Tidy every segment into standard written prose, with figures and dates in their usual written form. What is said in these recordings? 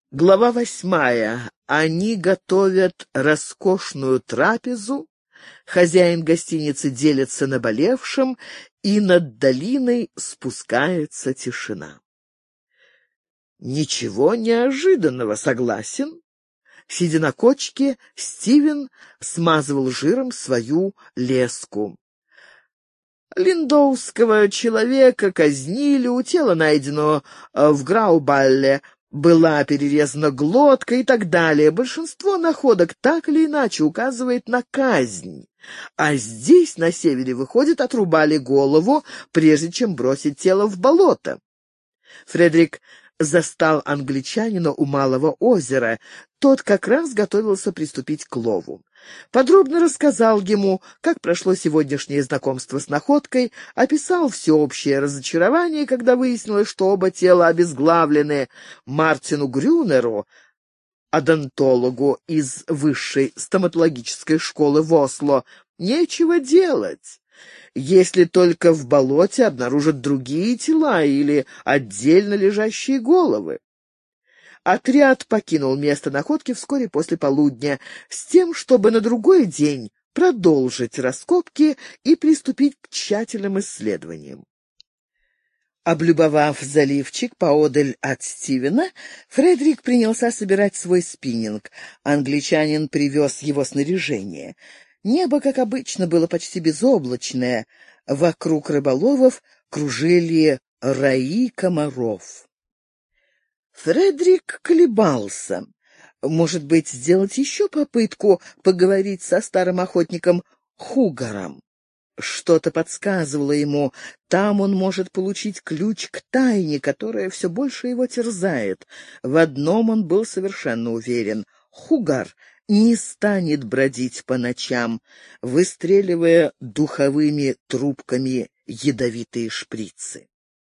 Глава 8. Они готовят роскошную трапезу, хозяин гостиницы делится наболевшим, и над долиной спускается тишина. Ничего неожиданного, согласен? Сидя на кочке, Стивен смазывал жиром свою леску. Линдоуского человека казнили, у тела найдено в Граубалле, была перерезана глотка и так далее. Большинство находок так или иначе указывает на казнь. А здесь, на севере, выходит, отрубали голову, прежде чем бросить тело в болото. Фредерик застал англичанина у Малого озера. Тот как раз готовился приступить к лову. Подробно рассказал ему, как прошло сегодняшнее знакомство с находкой, описал всеобщее разочарование, когда выяснилось, что оба тела обезглавлены. Мартину Грюнеру, одонтологу из высшей стоматологической школы в Осло, нечего делать, если только в болоте обнаружат другие тела или отдельно лежащие головы. Отряд покинул место находки вскоре после полудня с тем, чтобы на другой день продолжить раскопки и приступить к тщательным исследованиям. Облюбовав заливчик поодаль от Стивена, Фредерик принялся собирать свой спиннинг. Англичанин привез его снаряжение. Небо, как обычно, было почти безоблачное. Вокруг рыболовов кружили раи комаров. Фредерик колебался. Может быть, сделать еще попытку поговорить со старым охотником Хугаром. Что-то подсказывало ему, там он может получить ключ к тайне, которая все больше его терзает. В одном он был совершенно уверен — Хугар не станет бродить по ночам, выстреливая духовыми трубками ядовитые шприцы.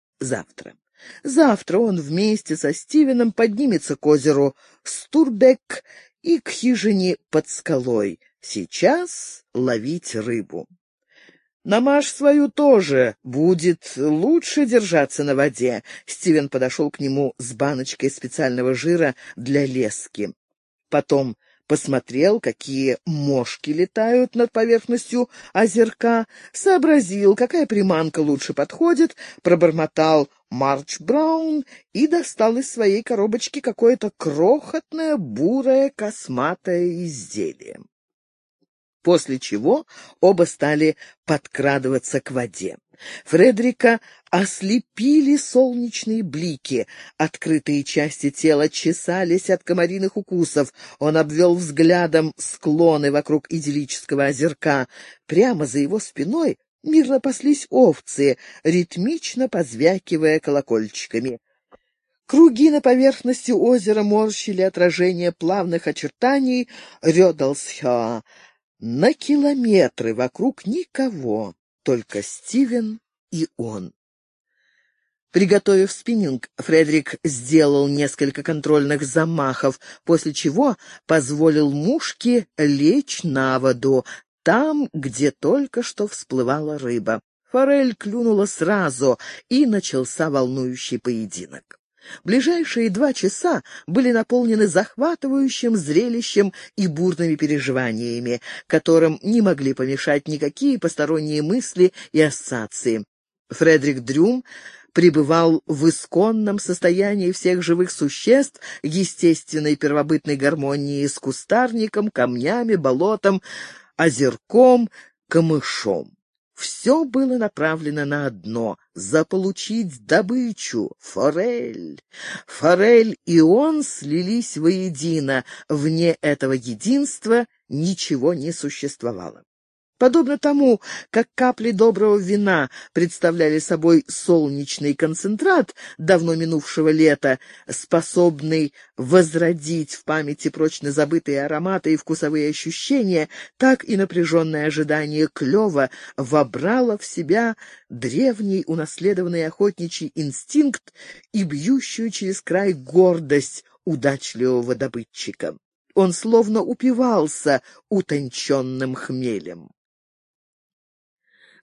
Завтра он вместе со Стивеном поднимется к озеру Стурбек и к хижине под скалой. Сейчас ловить рыбу. «Намажь свою тоже, будет лучше держаться на воде». Стивен подошел к нему с баночкой специального жира для лески. Потом посмотрел, какие мошки летают над поверхностью озерка, сообразил, какая приманка лучше подходит, пробормотал «Марч Браун» и достал из своей коробочки какое-то крохотное бурое косматое изделие. После чего оба стали подкрадываться к воде. Фредерика ослепили солнечные блики. Открытые части тела чесались от комариных укусов. Он обвел взглядом склоны вокруг идиллического озерка. Прямо за его спиной мирно паслись овцы, ритмично позвякивая колокольчиками. Круги на поверхности озера морщили отражение плавных очертаний Рёдалсхёа. На километры вокруг никого, только Стивен и он. Приготовив спиннинг, Фредерик сделал несколько контрольных замахов, после чего позволил мушке лечь на воду, там, где только что всплывала рыба. Форель клюнула сразу, и начался волнующий поединок. Ближайшие 2 часа были наполнены захватывающим зрелищем и бурными переживаниями, которым не могли помешать никакие посторонние мысли и ассоциации. Фредерик Дрюм пребывал в исконном состоянии всех живых существ, естественной первобытной гармонии с кустарником, камнями, болотом, озерком, камышом. Все было направлено на одно — заполучить добычу, форель. Форель и он слились воедино, вне этого единства ничего не существовало. Подобно тому, как капли доброго вина представляли собой солнечный концентрат давно минувшего лета, способный возродить в памяти прочно забытые ароматы и вкусовые ощущения, так и напряженное ожидание клёва вобрало в себя древний унаследованный охотничий инстинкт и бьющую через край гордость удачливого добытчика. Он словно упивался утонченным хмелем.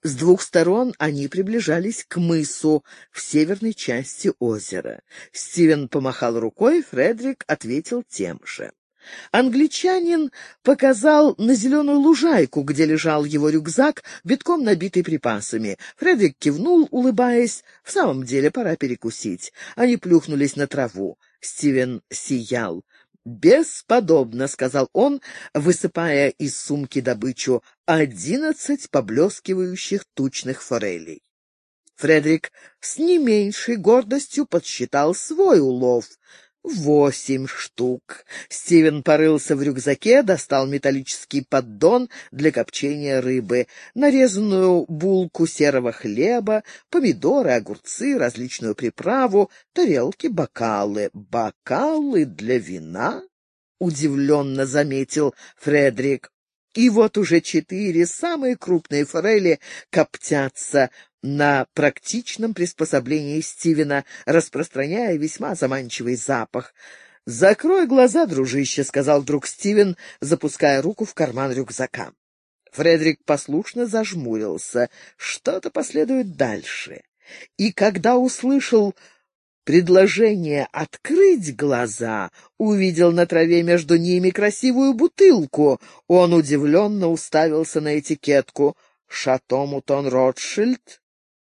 С двух сторон они приближались к мысу в северной части озера. Стивен помахал рукой, Фредерик ответил тем же. Англичанин показал на зеленую лужайку, где лежал его рюкзак, битком набитый припасами. Фредерик кивнул, улыбаясь. В самом деле, пора перекусить. Они плюхнулись на траву. Стивен сиял. «Бесподобно», — сказал он, высыпая из сумки добычу, 11 поблескивающих тучных форелей. Фредерик с не меньшей гордостью подсчитал свой улов. 8 штук. Стивен порылся в рюкзаке, достал металлический поддон для копчения рыбы, нарезанную булку серого хлеба, помидоры, огурцы, различную приправу, тарелки, бокалы. «Бокалы для вина?» — удивленно заметил Фредерик. И вот уже 4 самые крупные форели коптятся на практичном приспособлении Стивена, распространяя весьма заманчивый запах. «Закрой глаза, дружище», — сказал вдруг Стивен, запуская руку в карман рюкзака. Фредерик послушно зажмурился. Что-то последует дальше. И когда услышал предложение открыть глаза, увидел на траве между ними красивую бутылку. Он удивленно уставился на этикетку. «Шато Мутон Ротшильд,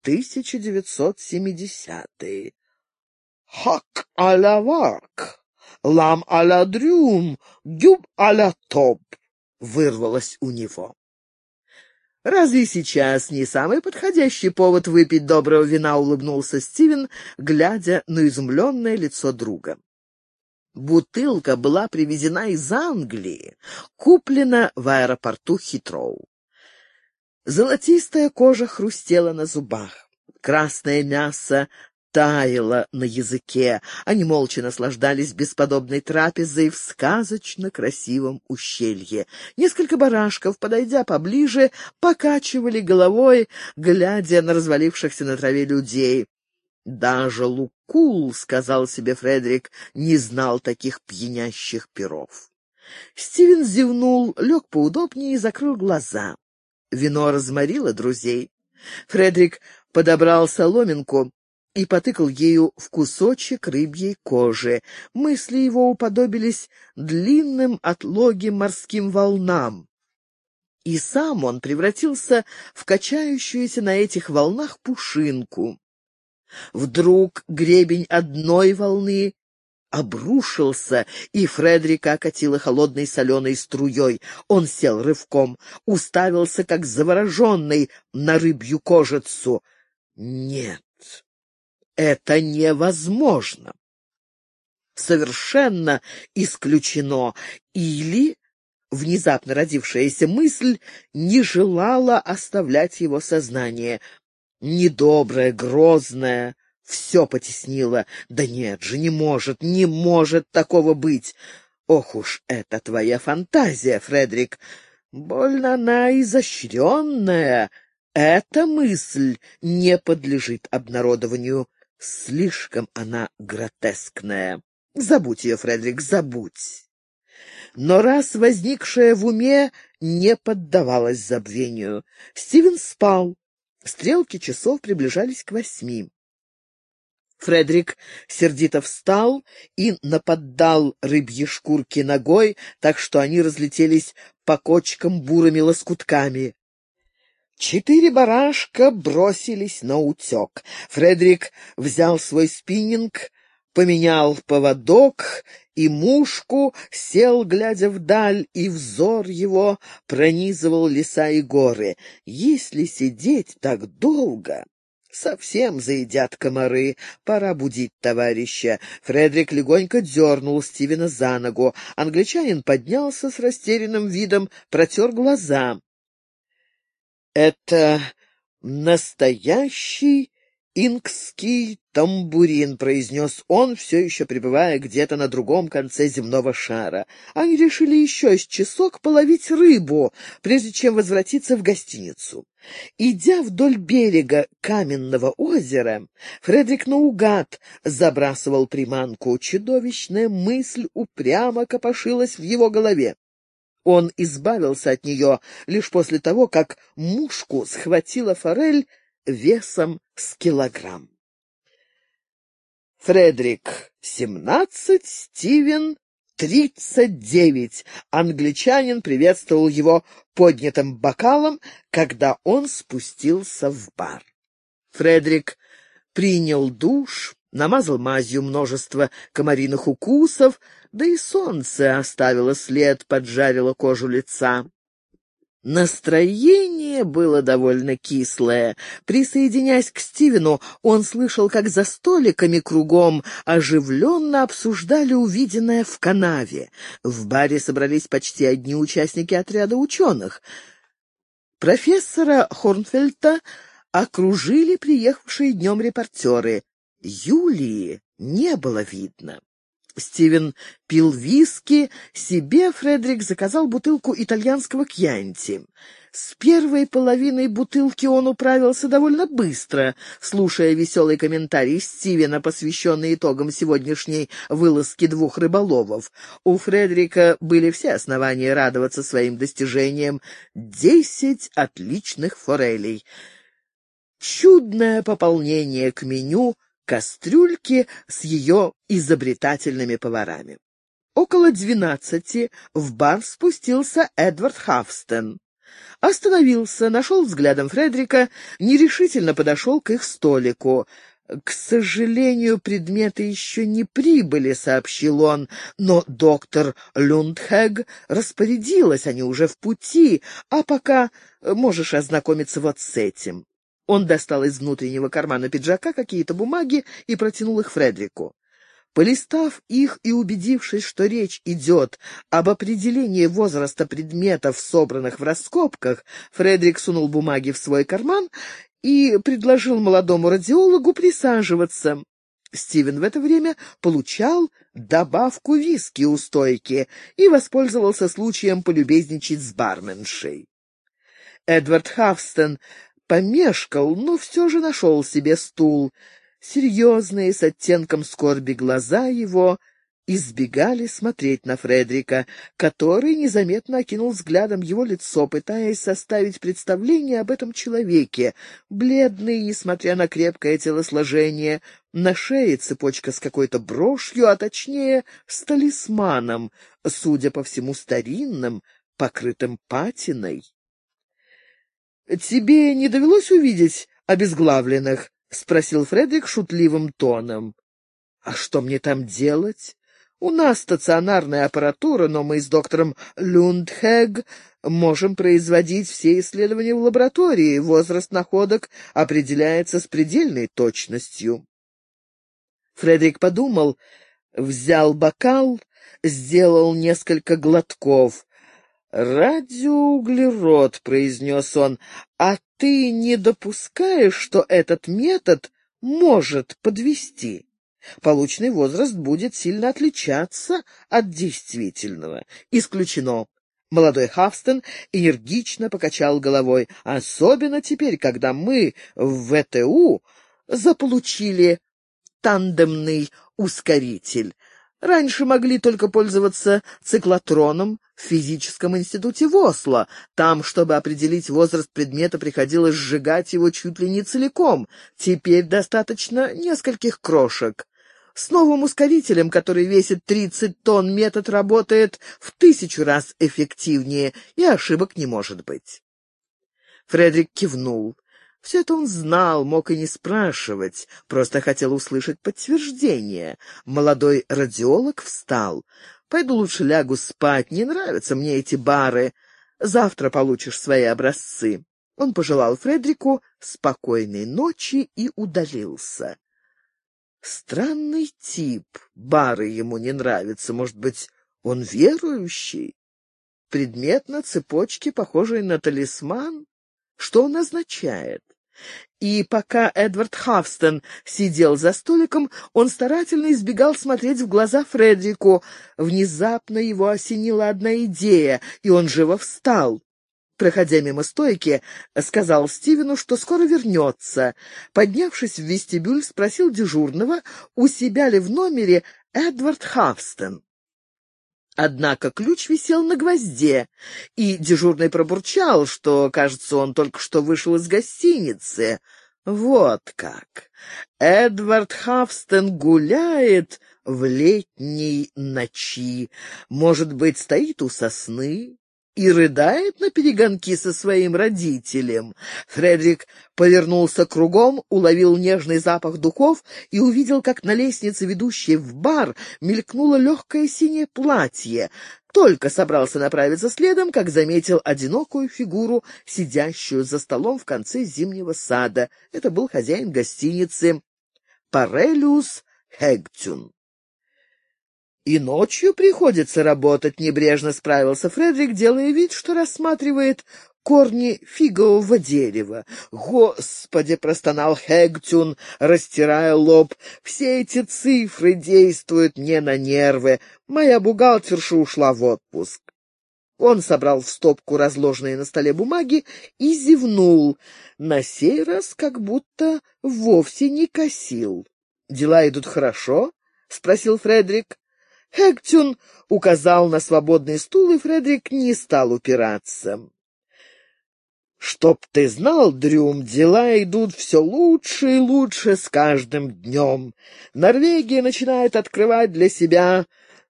1970-е». «Хак а-ля вак, лам а-ля дрюм, гюб а-ля топ», — вырвалось у него. «Разве сейчас не самый подходящий повод выпить доброго вина?» — улыбнулся Стивен, глядя на изумленное лицо друга. Бутылка была привезена из Англии, куплена в аэропорту Хитроу. Золотистая кожа хрустела на зубах, красное мясо таяло на языке. Они молча наслаждались бесподобной трапезой в сказочно красивом ущелье. Несколько барашков, подойдя поближе, покачивали головой, глядя на развалившихся на траве людей. «Даже Лукул, — сказал себе Фредерик, — не знал таких пьянящих пиров». Стивен зевнул, лег поудобнее и закрыл глаза. Вино разморило друзей. Фредерик подобрал соломинку и потыкал ею в кусочек рыбьей кожи. Мысли его уподобились длинным отлогим морским волнам. И сам он превратился в качающуюся на этих волнах пушинку. Вдруг гребень одной волны обрушился, и Фредерика окатило холодной соленой струей. Он сел рывком, уставился, как завороженный, на рыбью кожицу. Нет, это невозможно. Совершенно исключено. Или внезапно родившаяся мысль не желала оставлять его сознание. Недоброе, грозное, все потеснило. Да нет же, не может такого быть. Ох уж это твоя фантазия, Фредерик. Больно она изощренная. Эта мысль не подлежит обнародованию. Слишком она гротескная. Забудь ее, Фредерик, забудь. Но раз возникшая в уме не поддавалась забвению, Стивен спал. Стрелки часов приближались к 8. Фредерик сердито встал и наподдал рыбьи шкурки ногой, так что они разлетелись по кочкам бурыми лоскутками. 4 барашка бросились на утек. Фредерик взял свой спиннинг, поменял поводок и мушку, сел, глядя вдаль, и взор его пронизывал леса и горы. Если сидеть так долго, совсем заедят комары. Пора будить товарища. Фредерик легонько дернул Стивена за ногу. Англичанин поднялся с растерянным видом, протер глаза. «Это настоящий инкский тамбурин», — произнес он, все еще пребывая где-то на другом конце земного шара. Они решили еще с часок половить рыбу, прежде чем возвратиться в гостиницу. Идя вдоль берега каменного озера, Фредерик наугад забрасывал приманку. Чудовищная мысль упрямо копошилась в его голове. Он избавился от нее лишь после того, как мушку схватила форель весом с килограмм. Фредерик 17, Стивен 39. Англичанин приветствовал его поднятым бокалом, когда он спустился в бар. Фредерик принял душ, намазал мазью множество комариных укусов, да и солнце оставило след, поджарило кожу лица. Настроение было довольно кислое. Присоединяясь к Стивену, он слышал, как за столиками кругом оживленно обсуждали увиденное в канаве. В баре собрались почти одни участники отряда ученых. Профессора Хорнфельта окружили приехавшие днем репортеры. Юлии не было видно. Стивен пил виски, себе Фредерик заказал бутылку итальянского кьянти. С первой половиной бутылки он управился довольно быстро, слушая веселый комментарий Стивена, посвященный итогам сегодняшней вылазки двух рыболовов. У Фредерика были все основания радоваться своим достижениям. 10 отличных форелей. Чудное пополнение к меню кастрюльки с ее изобретательными поварами. Около 12 в бар спустился Эдвард Хавстен. Остановился, нашел взглядом Фредерика, нерешительно подошел к их столику. «К сожалению, предметы еще не прибыли», — сообщил он, «но доктор Люндхэг распорядилась, они уже в пути, а пока можешь ознакомиться вот с этим». Он достал из внутреннего кармана пиджака какие-то бумаги и протянул их Фредерику. Полистав их и убедившись, что речь идет об определении возраста предметов, собранных в раскопках, Фредерик сунул бумаги в свой карман и предложил молодому радиологу присаживаться. Стивен в это время получал добавку виски у стойки и воспользовался случаем полюбезничать с барменшей. Эдвард Хавстен помешкал, но все же нашел себе стул. Серьезные, с оттенком скорби глаза его избегали смотреть на Фредерика, который незаметно окинул взглядом его лицо, пытаясь составить представление об этом человеке. Бледный, несмотря на крепкое телосложение, на шее цепочка с какой-то брошью, а точнее с талисманом, судя по всему старинным, покрытым патиной. «Тебе не довелось увидеть обезглавленных?» — спросил Фредерик шутливым тоном. «А что мне там делать? У нас стационарная аппаратура, но мы с доктором Люндхэг можем производить все исследования в лаборатории. Возраст находок определяется с предельной точностью». Фредерик подумал, взял бокал, сделал несколько глотков. «Радиоуглерод», — произнес он, — «а ты не допускаешь, что этот метод может подвести? Полученный возраст будет сильно отличаться от действительного». «Исключено». Молодой Хавстен энергично покачал головой, «особенно теперь, когда мы в ВТУ заполучили тандемный ускоритель. Раньше могли только пользоваться циклотроном в физическом институте в Осло. Там, чтобы определить возраст предмета, приходилось сжигать его чуть ли не целиком. Теперь достаточно нескольких крошек. С новым ускорителем, который весит 30 тонн, метод работает в 1000 раз эффективнее, и ошибок не может быть. Фредерик кивнул. Все это он знал, мог и не спрашивать, просто хотел услышать подтверждение. Молодой радиолог встал. «Пойду лучше лягу спать, не нравятся мне эти бары. Завтра получишь свои образцы». Он пожелал Фредерику спокойной ночи и удалился. Странный тип, бары ему не нравятся, может быть, он верующий? Предмет на цепочке, похожий на талисман? Что он означает? И пока Эдвард Хавстен сидел за столиком, он старательно избегал смотреть в глаза Фредерику. Внезапно его осенила одна идея, и он живо встал. Проходя мимо стойки, сказал Стивену, что скоро вернется. Поднявшись в вестибюль, спросил дежурного, у себя ли в номере Эдвард Хавстен. Однако ключ висел на гвозде, и дежурный пробурчал, что, кажется, он только что вышел из гостиницы. Вот как! Эдвард Хавстон гуляет в летней ночи. Может быть, стоит у сосны и рыдает наперегонки со своим родителем. Фредерик повернулся кругом, уловил нежный запах духов и увидел, как на лестнице, ведущей в бар, мелькнуло легкое синее платье. Только собрался направиться следом, как заметил одинокую фигуру, сидящую за столом в конце зимнего сада. Это был хозяин гостиницы Парелиус Хэгтюн. «И ночью приходится работать», — небрежно справился Фредерик, делая вид, что рассматривает корни фигового дерева. «Господи!» — простонал Хэгтюн, растирая лоб. «Все эти цифры действуют мне на нервы. Моя бухгалтерша ушла в отпуск». Он собрал в стопку разложенные на столе бумаги и зевнул, на сей раз как будто вовсе не косил. «Дела идут хорошо?» — спросил Фредерик. Хэгтюн указал на свободный стул, и Фредерик не стал упираться. «Чтоб ты знал, Дрюм, дела идут все лучше и лучше с каждым днем. Норвегия начинает открывать для себя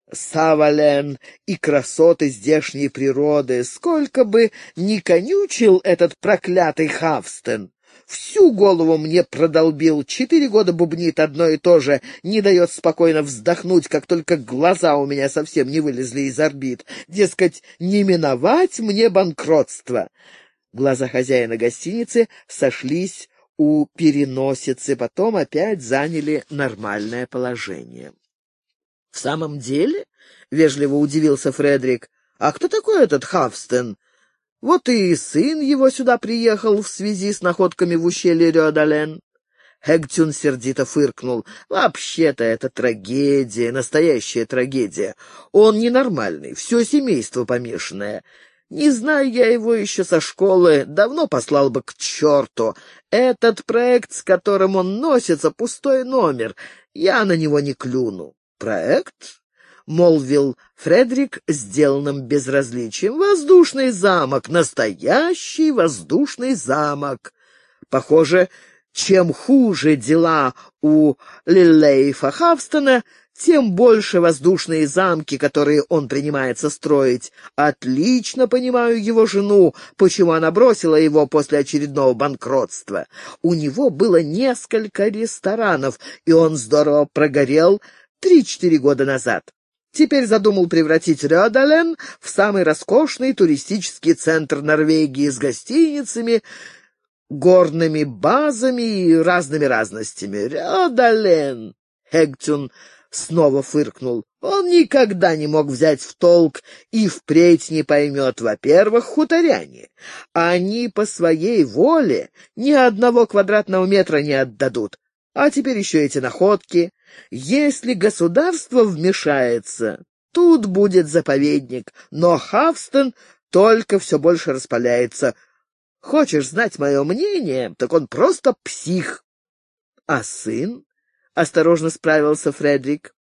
Савален и красоты здешней природы. Сколько бы ни конючил этот проклятый Хавстен, всю голову мне продолбил, 4 года бубнит одно и то же, не дает спокойно вздохнуть, как только глаза у меня совсем не вылезли из орбит. Дескать, не миновать мне банкротство». Глаза хозяина гостиницы сошлись у переносицы, потом опять заняли нормальное положение. «В самом деле?» — вежливо удивился Фредерик. «А кто такой этот Хавстен? Вот и сын его сюда приехал в связи с находками в ущелье Рёдален». Хэгтюн сердито фыркнул. «Вообще-то это трагедия, настоящая трагедия. Он ненормальный, все семейство помешанное. Не знаю я его еще со школы, давно послал бы к черту. Этот проект, с которым он носится, пустой номер. Я на него не клюну». «Проект?» — молвил Фредерик сделанным безразличием. «Воздушный замок, настоящий воздушный замок. Похоже, чем хуже дела у Лиллейфа Хавстона, тем больше воздушные замки, которые он принимается строить. Отлично понимаю его жену, почему она бросила его после очередного банкротства. У него было несколько ресторанов, и он здорово прогорел 3-4 года назад. Теперь задумал превратить Рёдален в самый роскошный туристический центр Норвегии с гостиницами, горными базами и разными разностями. Рёдален!» Хэгтюн снова фыркнул. «Он никогда не мог взять в толк и впредь не поймет. Во-первых, хуторяне. Они по своей воле ни одного квадратного метра не отдадут. А теперь еще эти находки. Если государство вмешается, тут будет заповедник. Но Хавстон только все больше распаляется. Хочешь знать мое мнение? Так он просто псих». «А сын?» — осторожно справился Фредерик.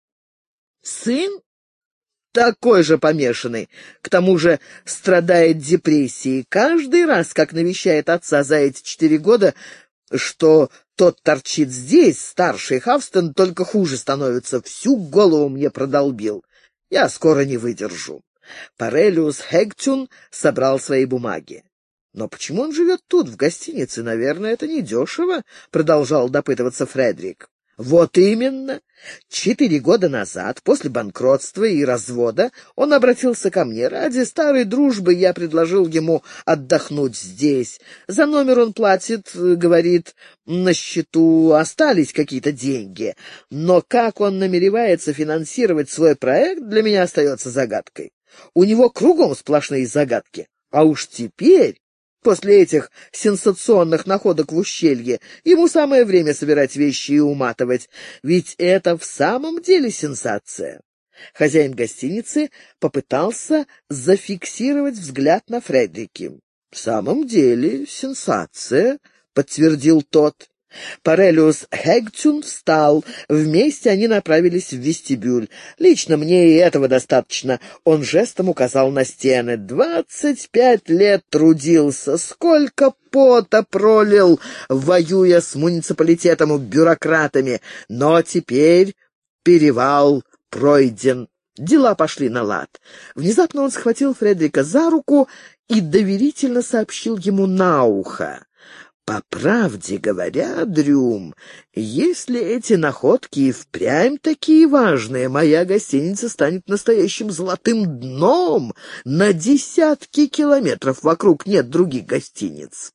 «Сын? Такой же помешанный. К тому же страдает депрессией. Каждый раз, как навещает отца за эти 4 года, что тот торчит здесь, старший Хавстон, только хуже становится. Всю голову мне продолбил. Я скоро не выдержу». Парелиус Хэгтюн собрал свои бумаги. «Но почему он живет тут, в гостинице? Наверное, это недешево», — продолжал допытываться Фредерик. «Вот именно. 4 года назад, после банкротства и развода, он обратился ко мне. Ради старой дружбы я предложил ему отдохнуть здесь. За номер он платит, говорит, на счету остались какие-то деньги. Но как он намеревается финансировать свой проект, для меня остается загадкой. У него кругом сплошные загадки. А уж теперь, после этих сенсационных находок в ущелье, ему самое время собирать вещи и уматывать, ведь это в самом деле сенсация». Хозяин гостиницы попытался зафиксировать взгляд на Фредерике. «В самом деле сенсация», — подтвердил тот. Парелиус Хэгтюн встал. Вместе они направились в вестибюль. «Лично мне и этого достаточно», — он жестом указал на стены. 25 лет трудился. Сколько пота пролил, воюя с муниципалитетом и бюрократами. Но теперь перевал пройден. Дела пошли на лад. Внезапно он схватил Фредрика за руку и доверительно сообщил ему на ухо. «По правде говоря, Дрюм, если эти находки и впрямь такие важные, моя гостиница станет настоящим золотым дном. На десятки километров вокруг нет других гостиниц».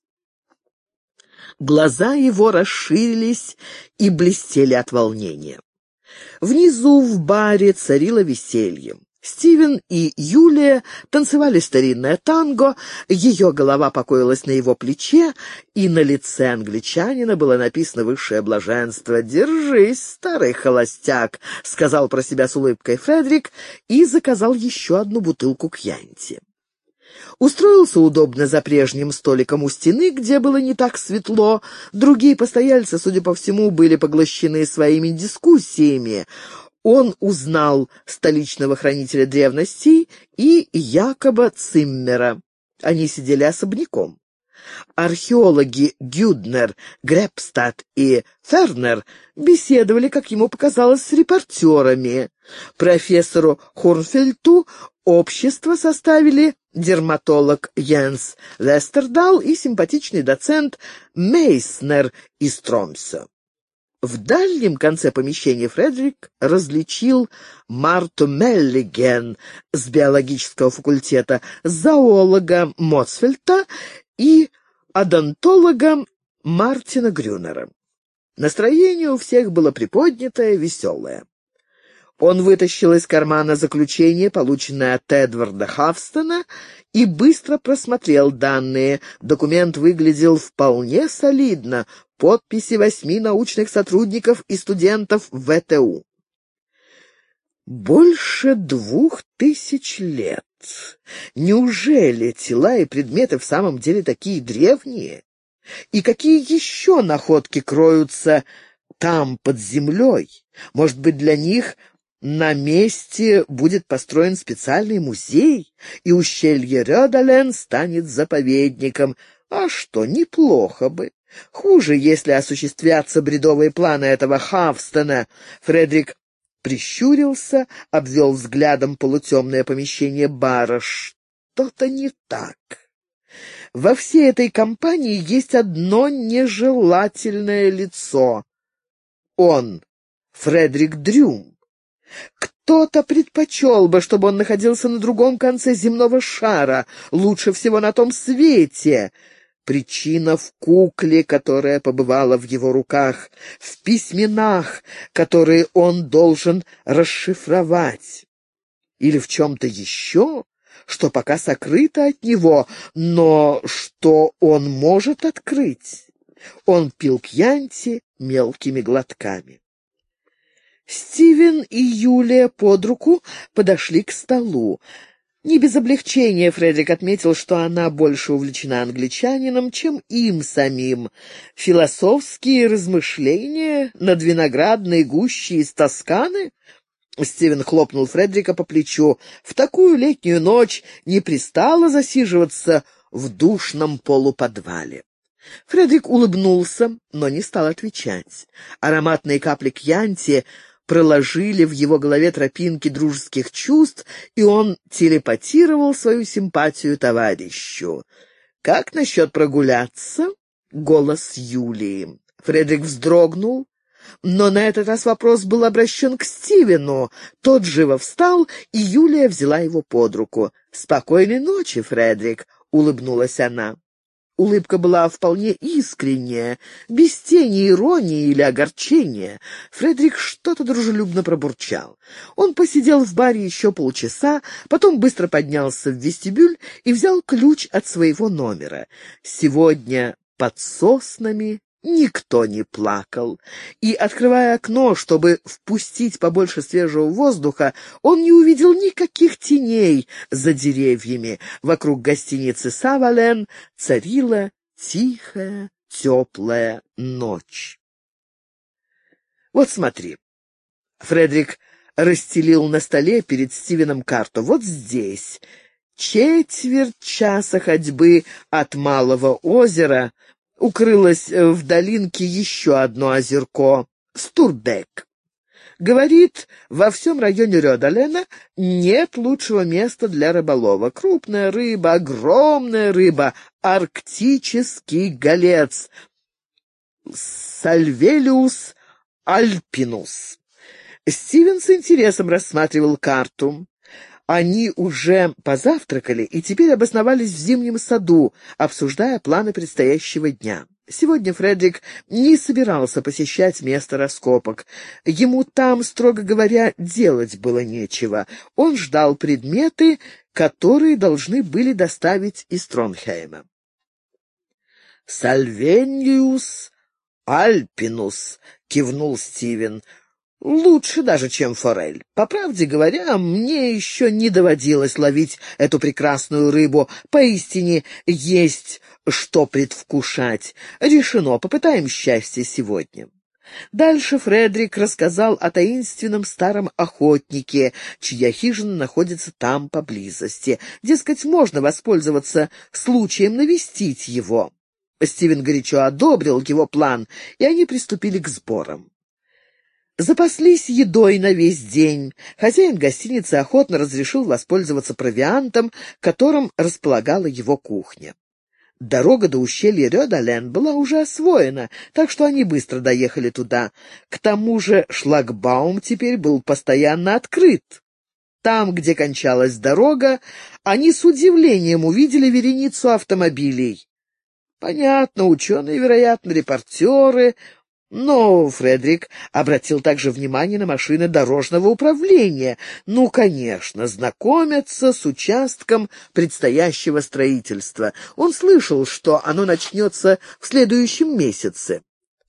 Глаза его расширились и блестели от волнения. Внизу в баре царило веселье. Стивен и Юлия танцевали старинное танго, ее голова покоилась на его плече, и на лице англичанина было написано высшее блаженство. «Держись, старый холостяк», — сказал про себя с улыбкой Фредерик и заказал еще одну бутылку кьянти. Устроился удобно за прежним столиком у стены, где было не так светло. Другие постояльцы, судя по всему, были поглощены своими дискуссиями. Он узнал столичного хранителя древностей и Якоба Циммера. Они сидели особняком. Археологи Гюднер, Гребстад и Фернер беседовали, как ему показалось, с репортерами. Профессору Хорнфельту общество составили дерматолог Йенс Вестердал и симпатичный доцент Мейснер из Тромсе. В дальнем конце помещения Фредерик различил Марту Меллиген с биологического факультета, зоолога Моцфельта и одонтолога Мартина Грюнера. Настроение у всех было приподнятое, веселое. Он вытащил из кармана заключение, полученное от Эдварда Хавстона, и быстро просмотрел данные. Документ выглядел вполне солидно. Подписи 8 научных сотрудников и студентов ВТУ. Больше 2000 лет. Неужели тела и предметы в самом деле такие древние? И какие еще находки кроются там, под землей? Может быть, для них на месте будет построен специальный музей, и ущелье Рёдален станет заповедником. А что, неплохо бы. Хуже, если осуществятся бредовые планы этого Хавстона. Фредерик прищурился, обвел взглядом полутемное помещение бара. Что-то не так. Во всей этой компании есть одно нежелательное лицо. Он, Фредерик Дрюм. Кто-то предпочел бы, чтобы он находился на другом конце земного шара, лучше всего на том свете. Причина в кукле, которая побывала в его руках, в письменах, которые он должен расшифровать. Или в чем-то еще, что пока сокрыто от него, но что он может открыть. Он пил кьянти мелкими глотками. Стивен и Юлия под руку подошли к столу. Не без облегчения Фредерик отметил, что она больше увлечена англичанином, чем им самим. Философские размышления над виноградной гущей из Тосканы? Стивен хлопнул Фредерика по плечу. В такую летнюю ночь не пристало засиживаться в душном полуподвале. Фредерик улыбнулся, но не стал отвечать. Ароматные капли кьянти проложили в его голове тропинки дружеских чувств, и он телепатировал свою симпатию товарищу. «Как насчет прогуляться?» — голос Юлии. Фредерик вздрогнул, но на этот раз вопрос был обращен к Стивену. Тот живо встал, и Юлия взяла его под руку. «Спокойной ночи, Фредерик», — улыбнулась она. Улыбка была вполне искренняя, без тени иронии или огорчения. Фредерик что-то дружелюбно пробурчал. Он посидел в баре еще полчаса, потом быстро поднялся в вестибюль и взял ключ от своего номера. Сегодня под соснами никто не плакал, и, открывая окно, чтобы впустить побольше свежего воздуха, он не увидел никаких теней за деревьями. Вокруг гостиницы «Савален» царила тихая, теплая ночь. Вот смотри. Фредерик расстелил на столе перед Стивеном карту. Вот здесь, четверть часа ходьбы от Малого озера, укрылось в долинке еще одно озерко — Стурбек. Говорит, во всем районе Рёдалена нет лучшего места для рыболова. Крупная рыба, огромная рыба, арктический голец — Сальвелиус альпинус. Стивен с интересом рассматривал карту. Они уже позавтракали и теперь обосновались в зимнем саду, обсуждая планы предстоящего дня. Сегодня Фредерик не собирался посещать место раскопок. Ему там, строго говоря, делать было нечего. Он ждал предметы, которые должны были доставить из Тронхейма. «Сальвениус альпинус», — кивнул Стивен. «Лучше даже, чем форель. По правде говоря, мне еще не доводилось ловить эту прекрасную рыбу. Поистине есть что предвкушать. Решено, попытаем счастье сегодня». Дальше Фредерик рассказал о таинственном старом охотнике, чья хижина находится там поблизости. Дескать, можно воспользоваться случаем навестить его. Стивен горячо одобрил его план, и они приступили к сборам. Запаслись едой на весь день. Хозяин гостиницы охотно разрешил воспользоваться провиантом, которым располагала его кухня. Дорога до ущелья Рёдален была уже освоена, так что они быстро доехали туда. К тому же шлагбаум теперь был постоянно открыт. Там, где кончалась дорога, они с удивлением увидели вереницу автомобилей. Понятно, ученые, вероятно, репортеры, но Фредерик обратил также внимание на машины дорожного управления. Ну, конечно, знакомятся с участком предстоящего строительства. Он слышал, что оно начнется в следующем месяце.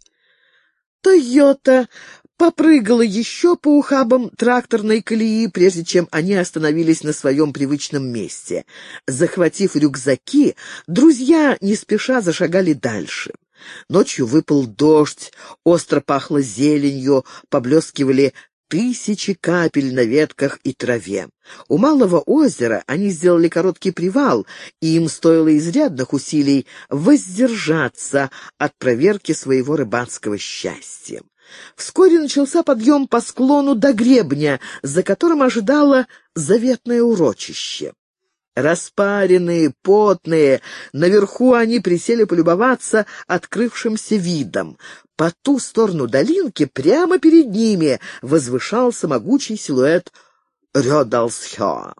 «Тойота» попрыгала еще по ухабам тракторной колеи, прежде чем они остановились на своем привычном месте. Захватив рюкзаки, друзья не спеша зашагали дальше. Ночью выпал дождь, остро пахло зеленью, поблескивали тысячи капель на ветках и траве. У Малого озера они сделали короткий привал, и им стоило изрядных усилий воздержаться от проверки своего рыбацкого счастья. Вскоре начался подъем по склону до гребня, за которым ожидало заветное урочище. Распаренные, потные, наверху они присели полюбоваться открывшимся видом. По ту сторону долинки, прямо перед ними, возвышался могучий силуэт Рёдалсхёа.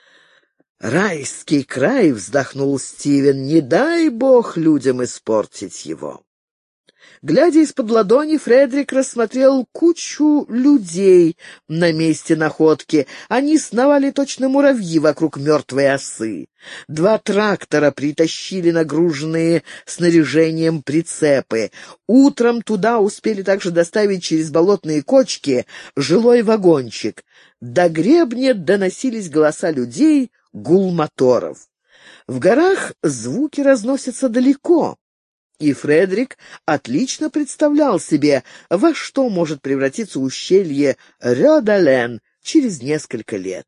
«Райский край!» — вздохнул Стивен. «Не дай бог людям испортить его!» Глядя из-под ладони, Фредерик рассмотрел кучу людей на месте находки. Они сновали точно муравьи вокруг мертвой осы. 2 трактора притащили нагруженные снаряжением прицепы. Утром туда успели также доставить через болотные кочки жилой вагончик. До гребня доносились голоса людей, гул моторов. В горах звуки разносятся далеко. И Фредерик отлично представлял себе, во что может превратиться ущелье Рёдален через несколько лет.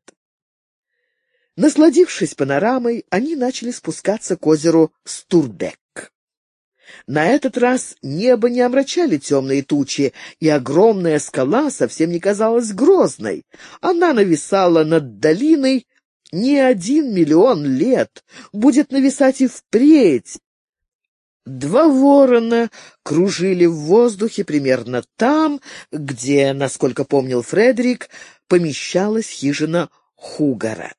Насладившись панорамой, они начали спускаться к озеру Стурбек. На этот раз небо не омрачали темные тучи, и огромная скала совсем не казалась грозной. Она нависала над долиной не 1 миллион лет, будет нависать и впредь. 2 ворона кружили в воздухе примерно там, где, насколько помнил Фредерик, помещалась хижина Хугара.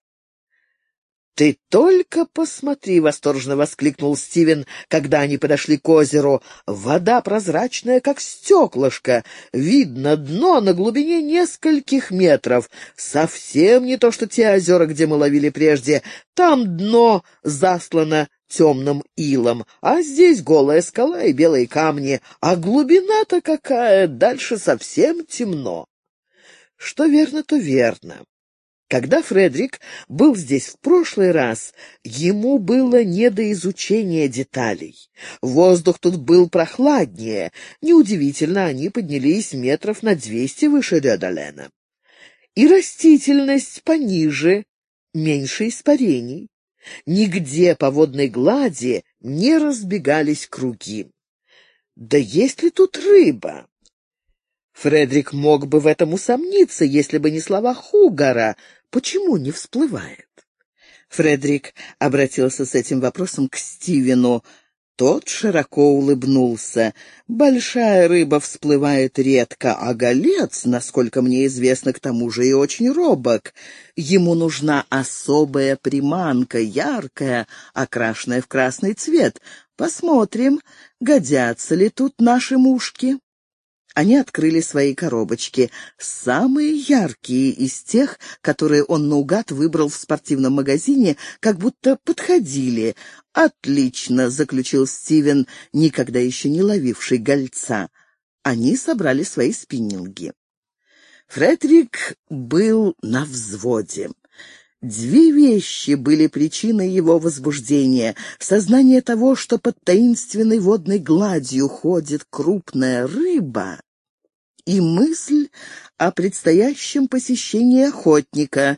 «Ты только посмотри!» — восторженно воскликнул Стивен, когда они подошли к озеру. «Вода прозрачная, как стеклышко. Видно дно на глубине нескольких метров. Совсем не то, что те озера, где мы ловили прежде. Там дно заслано темным илом, а здесь голая скала и белые камни. А глубина-то какая! Дальше совсем темно». Что верно, то верно. Когда Фредерик был здесь в прошлый раз, ему было не до изучения деталей. Воздух тут был прохладнее. Неудивительно, они поднялись метров на 200 выше Рёдалена. И растительность пониже, меньше испарений. Нигде по водной глади не разбегались круги. Да есть ли тут рыба? Фредерик мог бы в этом усомниться, если бы не слова Хугара. Почему не всплывает? Фредерик обратился с этим вопросом к Стивену. Тот широко улыбнулся. «Большая рыба всплывает редко, а голец, насколько мне известно, к тому же и очень робок. Ему нужна особая приманка, яркая, окрашенная в красный цвет. Посмотрим, годятся ли тут наши мушки». Они открыли свои коробочки, самые яркие из тех, которые он наугад выбрал в спортивном магазине, как будто подходили. «Отлично», — заключил Стивен, никогда еще не ловивший гольца. Они собрали свои спиннинги. Фредерик был на взводе. Две вещи были причиной его возбуждения: сознание того, что под таинственной водной гладью ходит крупная рыба, и мысль о предстоящем посещении охотника.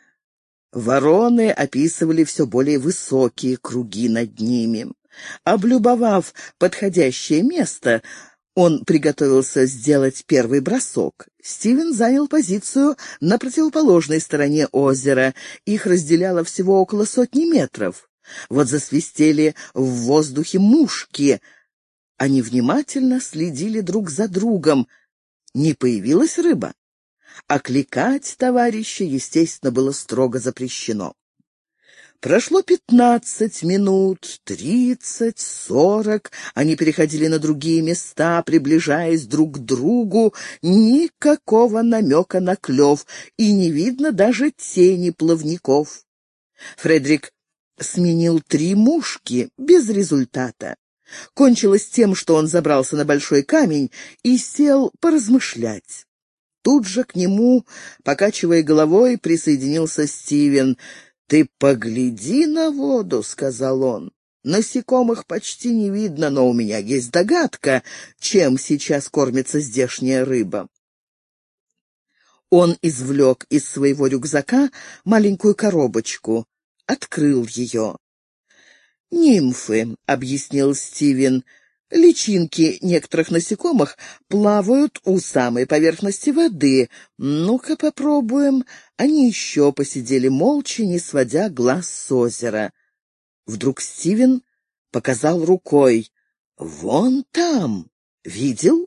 Вороны описывали все более высокие круги над ними. Облюбовав подходящее место, он приготовился сделать первый бросок. Стивен занял позицию на противоположной стороне озера. Их разделяло всего около 100 метров. Вот засвистели в воздухе мушки. Они внимательно следили друг за другом. Не появилась рыба. Окликать товарища, естественно, было строго запрещено. Прошло 15 минут, 30, 40. Они переходили на другие места, приближаясь друг к другу. Никакого намека на клев, и не видно даже тени плавников. Фредерик сменил 3 мушки без результата. Кончилось тем, что он забрался на большой камень и сел поразмышлять. Тут же к нему, покачивая головой, присоединился Стивен. «Ты погляди на воду», — сказал он. «Насекомых почти не видно, но у меня есть догадка, чем сейчас кормится здешняя рыба». Он извлек из своего рюкзака маленькую коробочку, открыл ее. «Нимфы», — объяснил Стивен. «Личинки некоторых насекомых плавают у самой поверхности воды. Ну-ка попробуем». Они еще посидели молча, не сводя глаз с озера. Вдруг Стивен показал рукой. «Вон там! Видел?»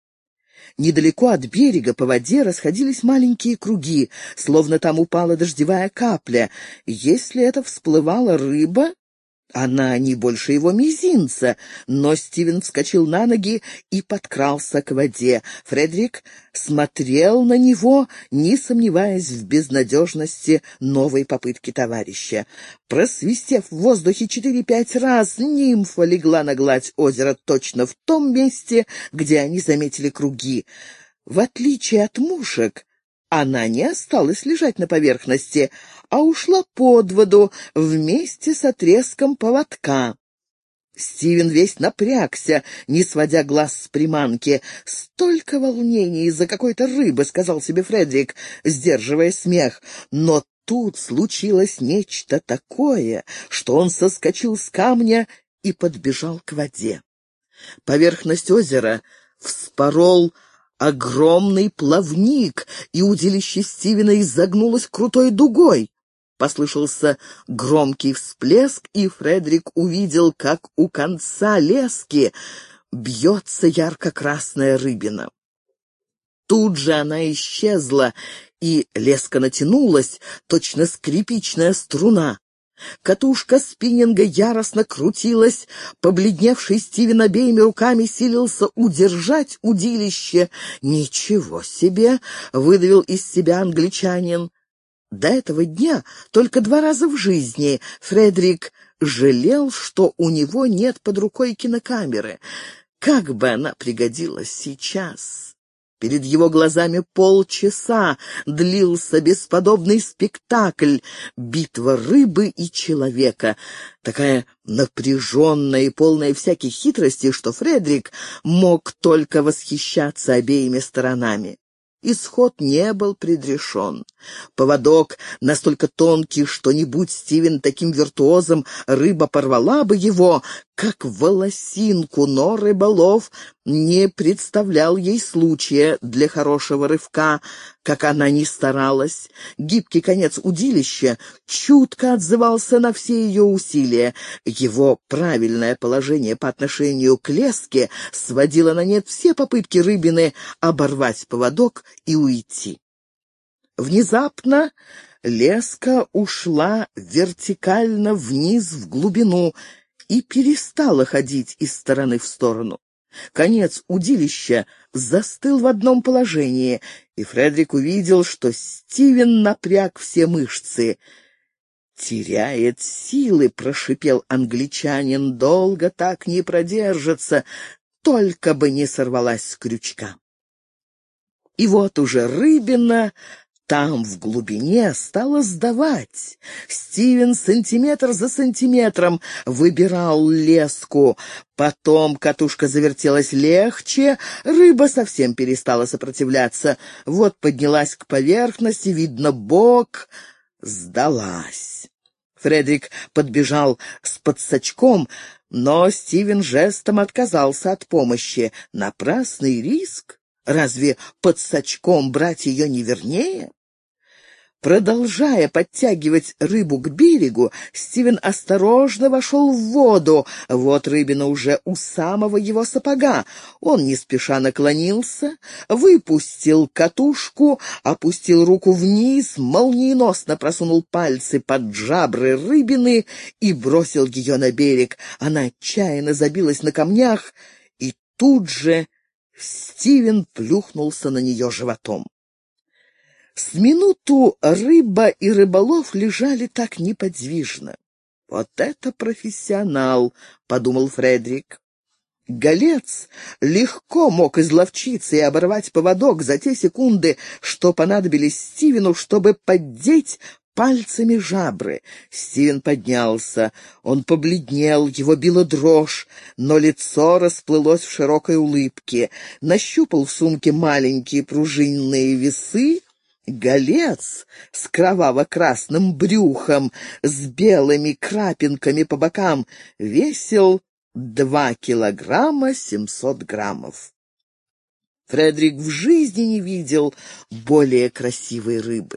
Недалеко от берега по воде расходились маленькие круги, словно там упала дождевая капля. Если это всплывала рыба, она не больше его мизинца, но Стивен вскочил на ноги и подкрался к воде. Фредерик смотрел на него, не сомневаясь в безнадежности новой попытки товарища. Просвистев в воздухе 4-5 раз, нимфа легла на гладь озера точно в том месте, где они заметили круги. В отличие от мушек, она не осталась лежать на поверхности, а ушла под воду вместе с отрезком поводка. Стивен весь напрягся, не сводя глаз с приманки. «Столько волнений из-за какой-то рыбы», — сказал себе Фредерик, сдерживая смех. Но тут случилось нечто такое, что он соскочил с камня и подбежал к воде. Поверхность озера вспорол огромный плавник, и удилище Стивена изогнулось крутой дугой. Послышался громкий всплеск, и Фредерик увидел, как у конца лески бьется ярко-красная рыбина. Тут же она исчезла, и леска натянулась, точно скрипичная струна. Катушка спиннинга яростно крутилась, побледневший Стивен обеими руками силился удержать удилище. «Ничего себе!» — выдавил из себя англичанин. До этого дня только 2 раза в жизни Фредерик жалел, что у него нет под рукой кинокамеры. Как бы она пригодилась сейчас! Перед его глазами полчаса длился бесподобный спектакль «Битва рыбы и человека», такая напряженная и полная всяких хитростей, что Фредерик мог только восхищаться обеими сторонами. Исход не был предрешен. Поводок настолько тонкий, что не будь Стивен таким виртуозом, рыба порвала бы его, как волосинку, но рыболов не представлял ей случая для хорошего рывка, как она ни старалась. Гибкий конец удилища чутко отзывался на все ее усилия. Его правильное положение по отношению к леске сводило на нет все попытки рыбины оборвать поводок и уйти. Внезапно леска ушла вертикально вниз в глубину и перестала ходить из стороны в сторону. Конец удилища застыл в одном положении, и Фредерик увидел, что Стивен напряг все мышцы. «Теряет силы», — прошипел англичанин, — «долго так не продержится, только бы не сорвалась с крючка». И вот уже рыбина там, в глубине, стала сдавать. Стивен сантиметр за сантиметром выбирал леску. Потом катушка завертелась легче, рыба совсем перестала сопротивляться. Вот поднялась к поверхности, видно, бок, сдалась. Фредерик подбежал с подсачком, но Стивен жестом отказался от помощи. Напрасный риск. Разве под сачком брать ее не вернее? Продолжая подтягивать рыбу к берегу, Стивен осторожно вошел в воду. Вот рыбина уже у самого его сапога. Он не спеша наклонился, выпустил катушку, опустил руку вниз, молниеносно просунул пальцы под жабры рыбины и бросил ее на берег. Она отчаянно забилась на камнях, и тут же Стивен плюхнулся на нее животом. С минуту рыба и рыболов лежали так неподвижно. «Вот это профессионал!» — подумал Фредерик. Голец легко мог изловчиться и оборвать поводок за те секунды, что понадобились Стивену, чтобы поддеть пальцами жабры. Стивен поднялся. Он побледнел, его била дрожь, но лицо расплылось в широкой улыбке. Нащупал в сумке маленькие пружинные весы. Голец с кроваво-красным брюхом, с белыми крапинками по бокам, весил 2 килограмма 700 граммов. Фредерик в жизни не видел более красивой рыбы.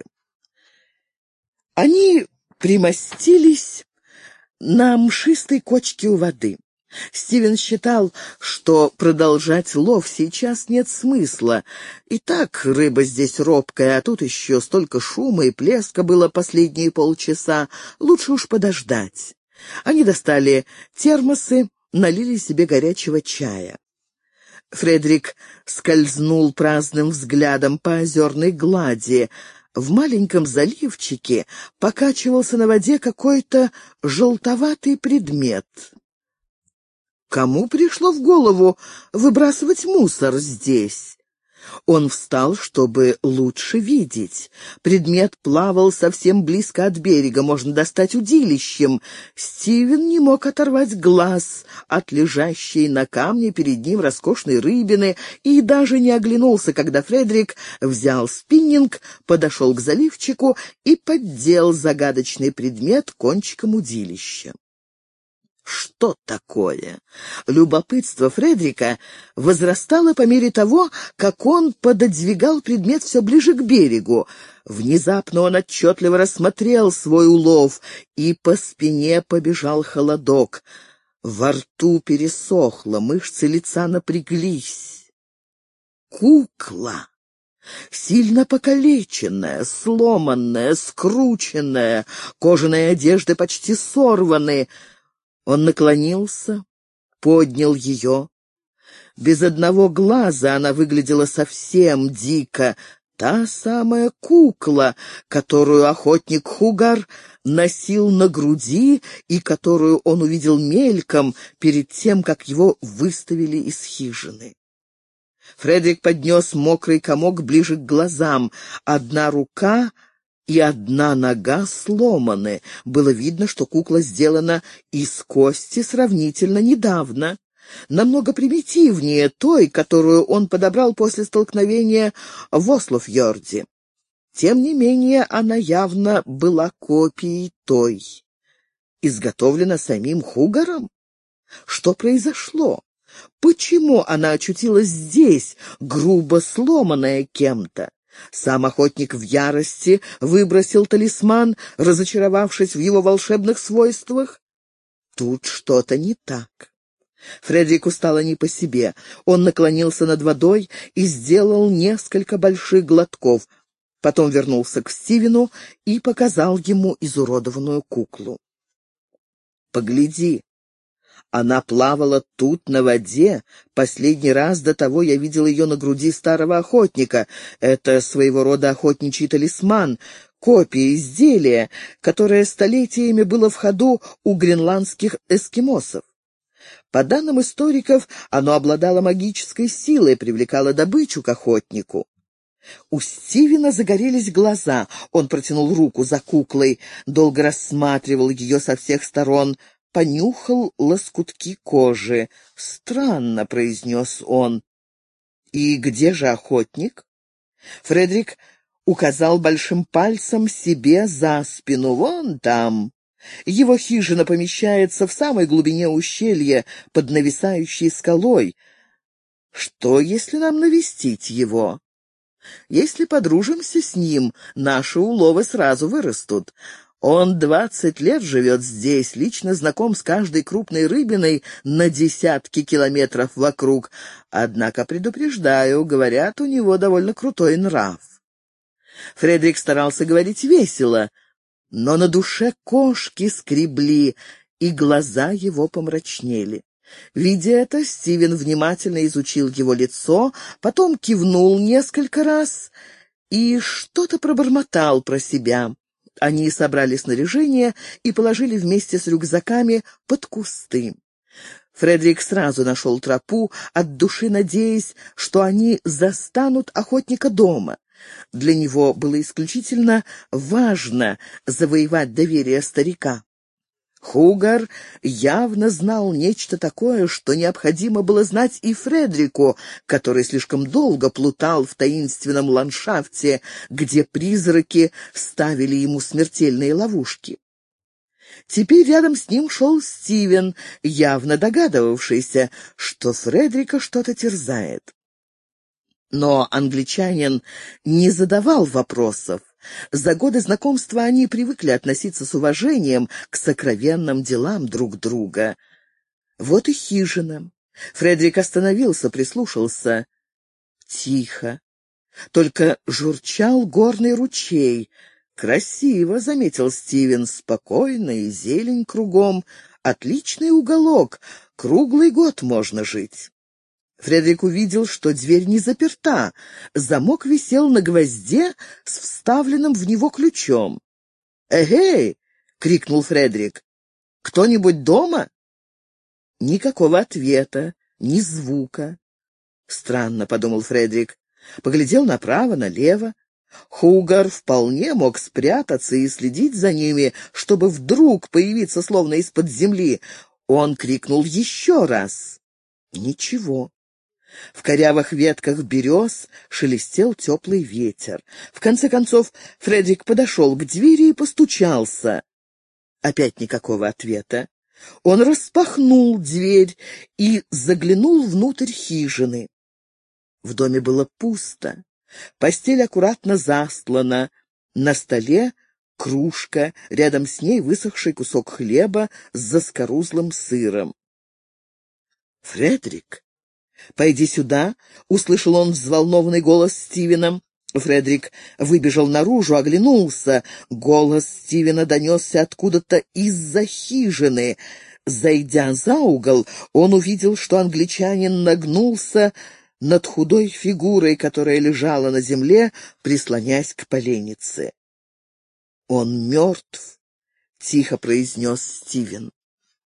Они примостились на мшистой кочке у воды. Стивен считал, что продолжать лов сейчас нет смысла. И так рыба здесь робкая, а тут еще столько шума и плеска было последние полчаса. Лучше уж подождать. Они достали термосы, налили себе горячего чая. Фредерик скользнул праздным взглядом по озерной глади. В маленьком заливчике покачивался на воде какой-то желтоватый предмет. Кому пришло в голову выбрасывать мусор здесь? Он встал, чтобы лучше видеть. Предмет плавал совсем близко от берега, можно достать удилищем. Стивен не мог оторвать глаз от лежащей на камне перед ним роскошной рыбины и даже не оглянулся, когда Фредерик взял спиннинг, подошел к заливчику и поддел загадочный предмет кончиком удилища. Что такое? Любопытство Фредерика возрастало по мере того, как он пододвигал предмет все ближе к берегу. Внезапно он отчетливо рассмотрел свой улов, и по спине побежал холодок. Во рту пересохло, мышцы лица напряглись. Кукла! Сильно покалеченная, сломанная, скрученная, кожаные одежды почти сорваны. Он наклонился, поднял ее. Без одного глаза она выглядела совсем дико. Та самая кукла, которую охотник Хугар носил на груди и которую он увидел мельком перед тем, как его выставили из хижины. Фредерик поднес мокрый комок ближе к глазам. Одна рука и одна нога сломаны. Было видно, что кукла сделана из кости сравнительно недавно, намного примитивнее той, которую он подобрал после столкновения в Ослофьорде. Тем не менее, она явно была копией той. Изготовлена самим Хугаром? Что произошло? Почему она очутилась здесь, грубо сломанная кем-то? Сам охотник в ярости выбросил талисман, разочаровавшись в его волшебных свойствах. Тут что-то не так. Фредерику стало не по себе. Он наклонился над водой и сделал несколько больших глотков. Потом вернулся к Стивену и показал ему изуродованную куклу. «Погляди, она плавала тут, на воде. Последний раз до того я видел ее на груди старого охотника. Это своего рода охотничий талисман, копия изделия, которое столетиями было в ходу у гренландских эскимосов. По данным историков, оно обладало магической силой, привлекало добычу к охотнику». У Стивена загорелись глаза. Он протянул руку за куклой, долго рассматривал ее со всех сторон, понюхал лоскутки кожи. «Странно», — произнес он. «И где же охотник?» Фредерик указал большим пальцем себе за спину. «Вон там». Его хижина помещается в самой глубине ущелья, под нависающей скалой. Что, если нам навестить его? Если подружимся с ним, наши уловы сразу вырастут. Он 20 лет живет здесь, лично знаком с каждой крупной рыбиной на десятки километров вокруг. Однако, предупреждаю, говорят, у него довольно крутой нрав». Фредерик старался говорить весело, но на душе кошки скребли, и глаза его помрачнели. Видя это, Стивен внимательно изучил его лицо, потом кивнул несколько раз и что-то пробормотал про себя. Они собрали снаряжение и положили вместе с рюкзаками под кусты. Фредерик сразу нашел тропу, от души надеясь, что они застанут охотника дома. Для него было исключительно важно завоевать доверие старика. Хугар явно знал нечто такое, что необходимо было знать и Фредерику, который слишком долго плутал в таинственном ландшафте, где призраки ставили ему смертельные ловушки. Теперь рядом с ним шел Стивен, явно догадывавшийся, что Фредерика что-то терзает. Но англичанин не задавал вопросов. За годы знакомства они привыкли относиться с уважением к сокровенным делам друг друга. Вот и хижина. Фредерик остановился, прислушался. Тихо. Только журчал горный ручей. «Красиво», — заметил Стивен, — «спокойно и зелень кругом. Отличный уголок. Круглый год можно жить». Фредерик увидел, что дверь не заперта. Замок висел на гвозде с вставленным в него ключом. «Эгей!» — крикнул Фредерик. «Кто-нибудь дома?» Никакого ответа, ни звука. «Странно», — подумал Фредерик. Поглядел направо, налево. Хугар вполне мог спрятаться и следить за ними, чтобы вдруг появиться словно из-под земли. Он крикнул еще раз. Ничего. В корявых ветках берез шелестел теплый ветер. В конце концов Фредерик подошел к двери и постучался. Опять никакого ответа. Он распахнул дверь и заглянул внутрь хижины. В доме было пусто. Постель аккуратно застлана. На столе кружка, рядом с ней высохший кусок хлеба с заскорузлым сыром. «Фредерик, пойди сюда!» — услышал он взволнованный голос Стивена. Фредерик выбежал наружу, оглянулся. Голос Стивена донесся откуда-то из-за хижины. Зайдя за угол, он увидел, что англичанин нагнулся над худой фигурой, которая лежала на земле, прислонясь к поленнице. «Он мертв», — тихо произнес Стивен.